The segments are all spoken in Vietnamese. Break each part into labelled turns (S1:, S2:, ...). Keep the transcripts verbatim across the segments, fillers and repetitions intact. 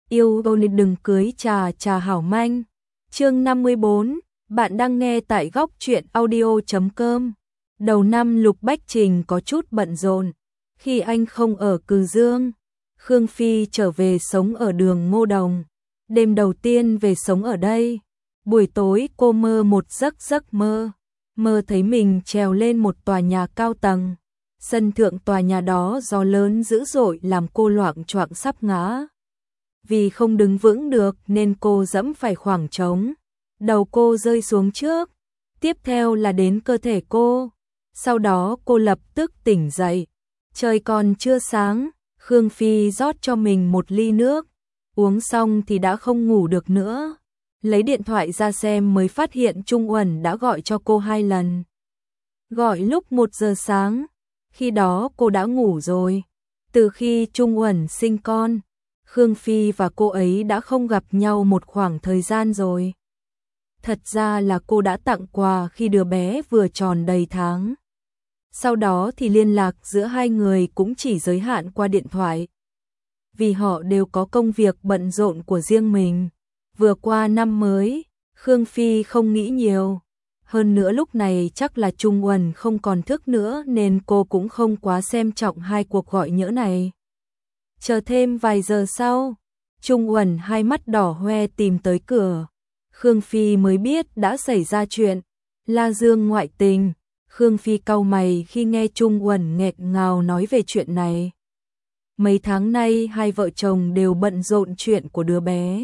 S1: Yêu ôn đừng cưới trà trà hảo manh. Chương năm mươi bốn, bạn đang nghe tại góc truyện audio chấm com. Đầu năm Lục Bách Trình có chút bận rộn. Khi anh không ở Cừ Dương, Khương Phi trở về sống ở đường Ngô Đồng. Đêm đầu tiên về sống ở đây, buổi tối cô mơ một giấc giấc mơ. Mơ thấy mình trèo lên một tòa nhà cao tầng. Sân thượng tòa nhà đó gió lớn dữ dội làm cô loạng choạng sắp ngã. Vì không đứng vững được nên cô dẫm phải khoảng trống. Đầu cô rơi xuống trước, tiếp theo là đến cơ thể cô. Sau đó cô lập tức tỉnh dậy. Trời còn chưa sáng, Khương Phi rót cho mình một ly nước. Uống xong thì đã không ngủ được nữa. Lấy điện thoại ra xem mới phát hiện Trung Uẩn đã gọi cho cô hai lần. Gọi lúc một giờ sáng, khi đó cô đã ngủ rồi. Từ khi Trung Uẩn sinh con, Khương Phi và cô ấy đã không gặp nhau một khoảng thời gian rồi. Thật ra là cô đã tặng quà khi đứa bé vừa tròn đầy tháng. Sau đó thì liên lạc giữa hai người cũng chỉ giới hạn qua điện thoại. Vì họ đều có công việc bận rộn của riêng mình. Vừa qua năm mới, Khương Phi không nghĩ nhiều. Hơn nữa lúc này chắc là Trung Uẩn không còn thức nữa nên cô cũng không quá xem trọng hai cuộc gọi nhỡ này. Chờ thêm vài giờ sau, Trung Uẩn hai mắt đỏ hoe tìm tới cửa. Khương Phi mới biết đã xảy ra chuyện. La Dương ngoại tình. Khương Phi cau mày khi nghe Trung Uẩn nghẹn ngào nói về chuyện này. Mấy tháng nay hai vợ chồng đều bận rộn chuyện của đứa bé.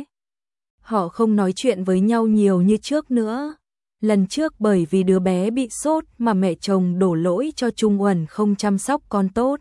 S1: Họ không nói chuyện với nhau nhiều như trước nữa. Lần trước bởi vì đứa bé bị sốt mà mẹ chồng đổ lỗi cho Trung Uẩn không chăm sóc con tốt.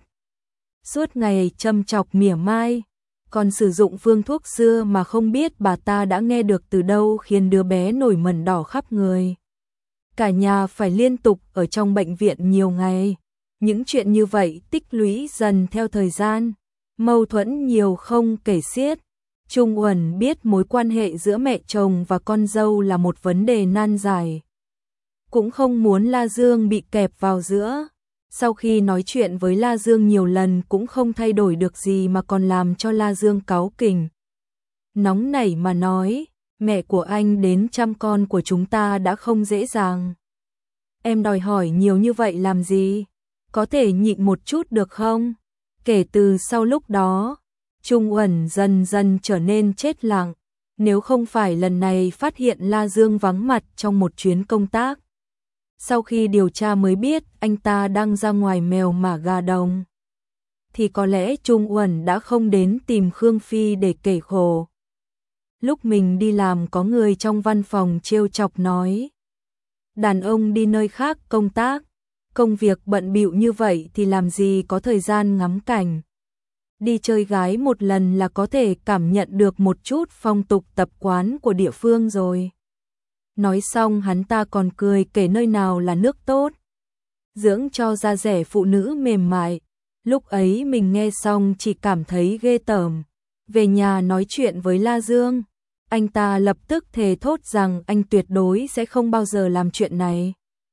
S1: Suốt ngày châm chọc mỉa mai, còn sử dụng phương thuốc xưa mà không biết bà ta đã nghe được từ đâu khiến đứa bé nổi mẩn đỏ khắp người. Cả nhà phải liên tục ở trong bệnh viện nhiều ngày. Những chuyện như vậy tích lũy dần theo thời gian, mâu thuẫn nhiều không kể xiết. Trung Uẩn biết mối quan hệ giữa mẹ chồng và con dâu là một vấn đề nan giải. Cũng không muốn La Dương bị kẹp vào giữa. Sau khi nói chuyện với La Dương nhiều lần cũng không thay đổi được gì mà còn làm cho La Dương cáu kỉnh. Nóng nảy mà nói, mẹ của anh đến chăm con của chúng ta đã không dễ dàng. Em đòi hỏi nhiều như vậy làm gì? Có thể nhịn một chút được không? Kể từ sau lúc đó, Trung Uẩn dần dần trở nên chết lặng. Nếu không phải lần này phát hiện La Dương vắng mặt trong một chuyến công tác. Sau khi điều tra mới biết anh ta đang ra ngoài mèo mả gà đồng, thì có lẽ Trung Uẩn đã không đến tìm Khương Phi để kể khổ. Lúc mình đi làm có người trong văn phòng trêu chọc nói. Đàn ông đi nơi khác công tác, công việc bận bịu như vậy thì làm gì có thời gian ngắm cảnh. Đi chơi gái một lần là có thể cảm nhận được một chút phong tục tập quán của địa phương rồi. Nói xong hắn ta còn cười kể nơi nào là nước tốt, dưỡng cho da rẻ phụ nữ mềm mại. Lúc ấy mình nghe xong chỉ cảm thấy ghê tởm. Về nhà nói chuyện với La Dương, anh ta lập tức thề thốt rằng anh tuyệt đối sẽ không bao giờ làm chuyện này.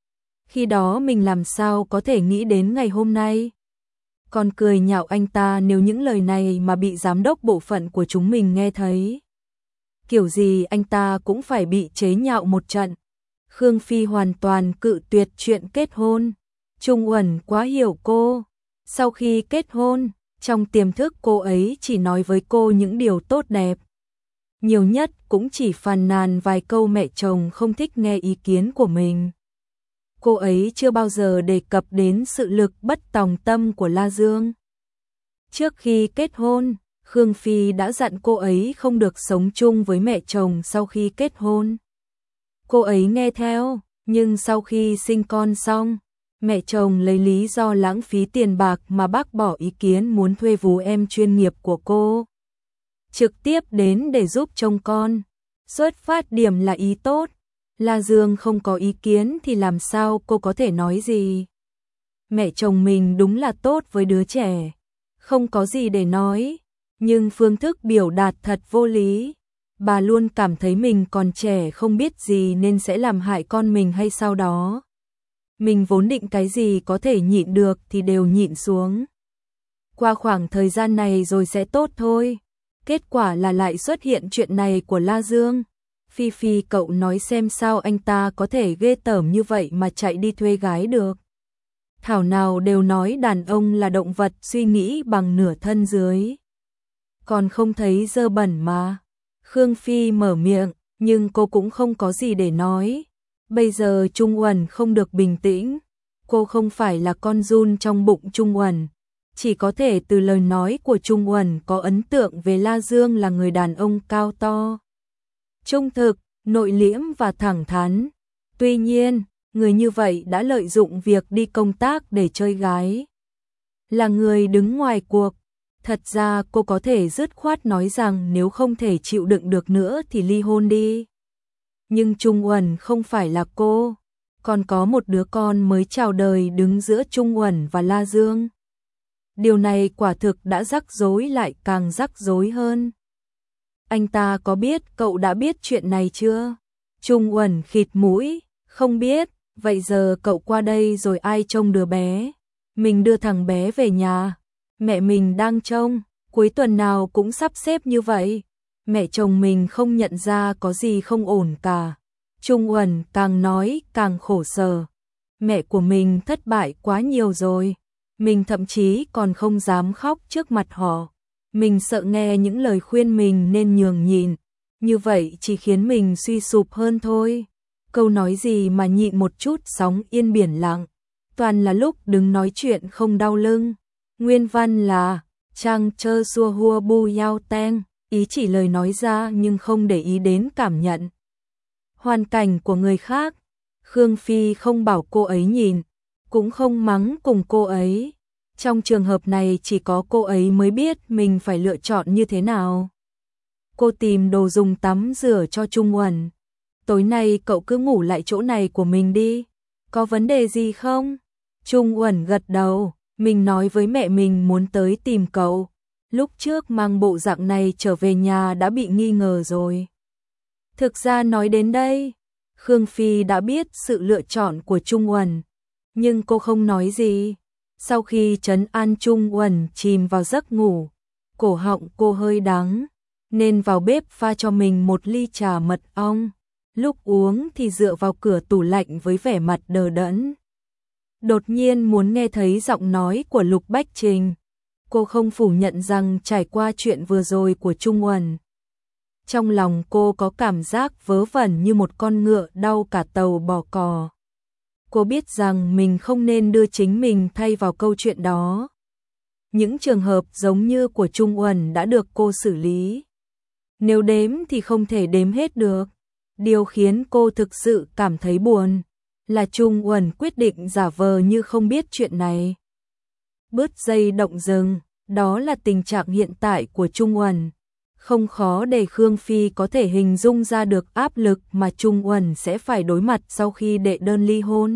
S1: Khi đó mình làm sao có thể nghĩ đến ngày hôm nay. Còn cười nhạo anh ta nếu những lời này mà bị giám đốc bộ phận của chúng mình nghe thấy. Kiểu gì anh ta cũng phải bị chế nhạo một trận. Khương Phi hoàn toàn cự tuyệt chuyện kết hôn. Trung Uẩn quá hiểu cô. Sau khi kết hôn, trong tiềm thức cô ấy chỉ nói với cô những điều tốt đẹp. Nhiều nhất cũng chỉ phàn nàn vài câu mẹ chồng không thích nghe ý kiến của mình. Cô ấy chưa bao giờ đề cập đến sự lực bất tòng tâm của La Dương. Trước khi kết hôn, Khương Phi đã dặn cô ấy không được sống chung với mẹ chồng sau khi kết hôn. Cô ấy nghe theo, nhưng sau khi sinh con xong, mẹ chồng lấy lý do lãng phí tiền bạc mà bác bỏ ý kiến muốn thuê vú em chuyên nghiệp của cô. Trực tiếp đến để giúp trông con. Xuất phát điểm là ý tốt. La Dương không có ý kiến thì làm sao cô có thể nói gì. Mẹ chồng mình đúng là tốt với đứa trẻ. Không có gì để nói. Nhưng phương thức biểu đạt thật vô lý. Bà luôn cảm thấy mình còn trẻ không biết gì nên sẽ làm hại con mình hay sao đó. Mình vốn định cái gì có thể nhịn được thì đều nhịn xuống. Qua khoảng thời gian này rồi sẽ tốt thôi. Kết quả là lại xuất hiện chuyện này của La Dương. Phi Phi, cậu nói xem sao anh ta có thể ghê tởm như vậy mà chạy đi thuê gái được. Thảo nào đều nói đàn ông là động vật suy nghĩ bằng nửa thân dưới. Còn không thấy dơ bẩn mà. Khương Phi mở miệng, nhưng cô cũng không có gì để nói. Bây giờ Trung Uẩn không được bình tĩnh. Cô không phải là con giun trong bụng Trung Uẩn. Chỉ có thể từ lời nói của Trung Uẩn có ấn tượng về La Dương là người đàn ông cao to, trung thực, nội liễm và thẳng thắn. Tuy nhiên, người như vậy đã lợi dụng việc đi công tác để chơi gái. Là người đứng ngoài cuộc. Thật ra cô có thể dứt khoát nói rằng nếu không thể chịu đựng được nữa thì ly hôn đi. Nhưng Trung Uẩn không phải là cô. Còn có một đứa con mới chào đời đứng giữa Trung Uẩn và La Dương. Điều này quả thực đã rắc rối lại càng rắc rối hơn. Anh ta có biết cậu đã biết chuyện này chưa? Trung Uẩn khịt mũi, không biết, vậy giờ cậu qua đây rồi ai trông đứa bé? Mình đưa thằng bé về nhà, mẹ mình đang trông, cuối tuần nào cũng sắp xếp như vậy. Mẹ chồng mình không nhận ra có gì không ổn cả. Trung Uẩn càng nói càng khổ sở. Mẹ của mình thất bại quá nhiều rồi. Mình thậm chí còn không dám khóc trước mặt họ. Mình sợ nghe những lời khuyên mình nên nhường nhịn. Như vậy chỉ khiến mình suy sụp hơn thôi. Câu nói gì mà nhịn một chút sóng yên biển lặng. Toàn là lúc đứng nói chuyện không đau lưng. Nguyên văn là Trang chơ xua hua bu yao teng. Ý chỉ lời nói ra nhưng không để ý đến cảm nhận hoàn cảnh của người khác. Khương Phi không bảo cô ấy nhìn, cũng không mắng cùng cô ấy. Trong trường hợp này chỉ có cô ấy mới biết mình phải lựa chọn như thế nào. Cô tìm đồ dùng tắm rửa cho Trung Uẩn. Tối nay cậu cứ ngủ lại chỗ này của mình đi. Có vấn đề gì không? Trung Uẩn gật đầu. Mình nói với mẹ mình muốn tới tìm cậu. Lúc trước mang bộ dạng này trở về nhà đã bị nghi ngờ rồi. Thực ra nói đến đây, Khương Phi đã biết sự lựa chọn của Trung Uẩn, nhưng cô không nói gì. Sau khi trấn an Trung Uẩn chìm vào giấc ngủ, cổ họng cô hơi đắng, nên vào bếp pha cho mình một ly trà mật ong. Lúc uống thì dựa vào cửa tủ lạnh với vẻ mặt đờ đẫn. Đột nhiên muốn nghe thấy giọng nói của Lục Bách Trình. Cô không phủ nhận rằng trải qua chuyện vừa rồi của Trung Uẩn, trong lòng cô có cảm giác vớ vẩn như một con ngựa đau cả tàu bò cò. Cô biết rằng mình không nên đưa chính mình thay vào câu chuyện đó. Những trường hợp giống như của Trung Uẩn đã được cô xử lý. Nếu đếm thì không thể đếm hết được. Điều khiến cô thực sự cảm thấy buồn là Trung Uẩn quyết định giả vờ như không biết chuyện này. Bứt dây động rừng, đó là tình trạng hiện tại của Trung Uẩn. Không khó để Khương Phi có thể hình dung ra được áp lực mà Trung Uẩn sẽ phải đối mặt sau khi đệ đơn ly hôn.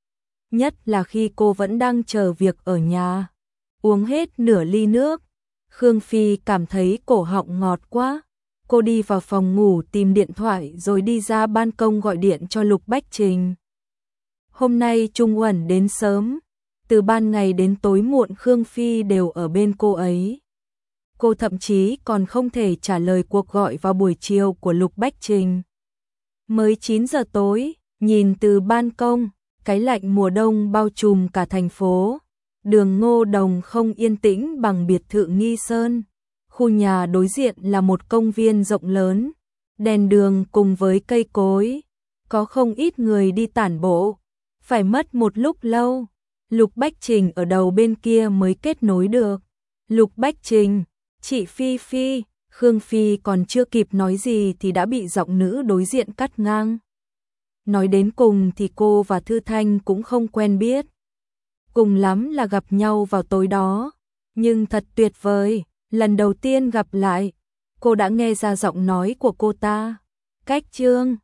S1: Nhất là khi cô vẫn đang chờ việc ở nhà. Uống hết nửa ly nước, Khương Phi cảm thấy cổ họng ngọt quá. Cô đi vào phòng ngủ tìm điện thoại rồi đi ra ban công gọi điện cho Lục Bách Trình. Hôm nay Trung Uẩn đến sớm, từ ban ngày đến tối muộn Khương Phi đều ở bên cô ấy. Cô thậm chí còn không thể trả lời cuộc gọi vào buổi chiều của Lục Bách Trình. Mới chín giờ tối, nhìn từ ban công, cái lạnh mùa đông bao trùm cả thành phố. Đường Ngô Đồng không yên tĩnh bằng biệt thự Nghi Sơn. Khu nhà đối diện là một công viên rộng lớn, đèn đường cùng với cây cối. Có không ít người đi tản bộ. Phải mất một lúc lâu, Lục Bách Trình ở đầu bên kia mới kết nối được. Lục Bách Trình, chị Phi Phi, Khương Phi còn chưa kịp nói gì thì đã bị giọng nữ đối diện cắt ngang. Nói đến cùng thì cô và Thư Thanh cũng không quen biết. Cùng lắm là gặp nhau vào tối đó. Nhưng thật tuyệt vời, lần đầu tiên gặp lại, cô đã nghe ra giọng nói của cô ta. Cách Trương,